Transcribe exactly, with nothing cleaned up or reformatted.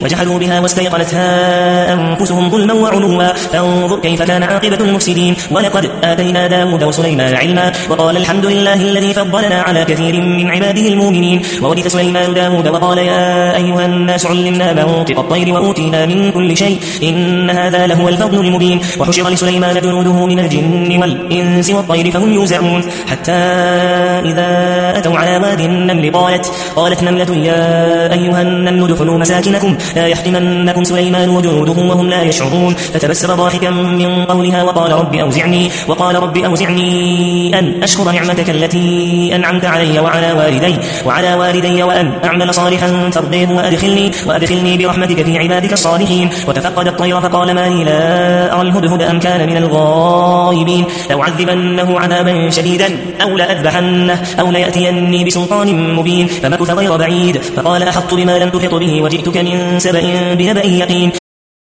وجحدوا بها واستيقنتها أنفسهم ظلما وعلوا فانظر كيف كان عاقبة المفسدين. ولقد آتينا داود وسليمان علما وقال الحمد لله الذي فضلنا على كثير من عباده المؤمنين. وورث سليمان داود وقال يا أيها الناس علمنا منطق الطير وأوتينا من كل شيء إن هذا لهو الفضل المبين. وحشر لسليمان جنوده من الجن والإنس والطير فهم يوزعون حتى إذا أتوا على واد النمل قالت قالت نملة يا أيها النمل ادخلوا مساكنكم لا يحطمنكم سليمان وجنوده وهم لا يشعرون. فتبسم ضاحكا من قولها وقال رب أوزعني وقال رب أوزعني أن أشكر نعمتك التي أنعمت علي وعلى والدي وعلى والدي وأن أعمل صالحا ترضيه وأدخلني وأدخلني برحمتك في عبادك الصالحين. وتفقد الطير فقال ما لي لا أرى الهدهد أم كان من الغائبين لأعذبنه عذابا شديدا أو لأذبحنه أو ليأتيني بسلطان مبين. فمكث غير بعيد فقال أحطت بما لم تحط به وجئتك من سبأ بنبأ يقين.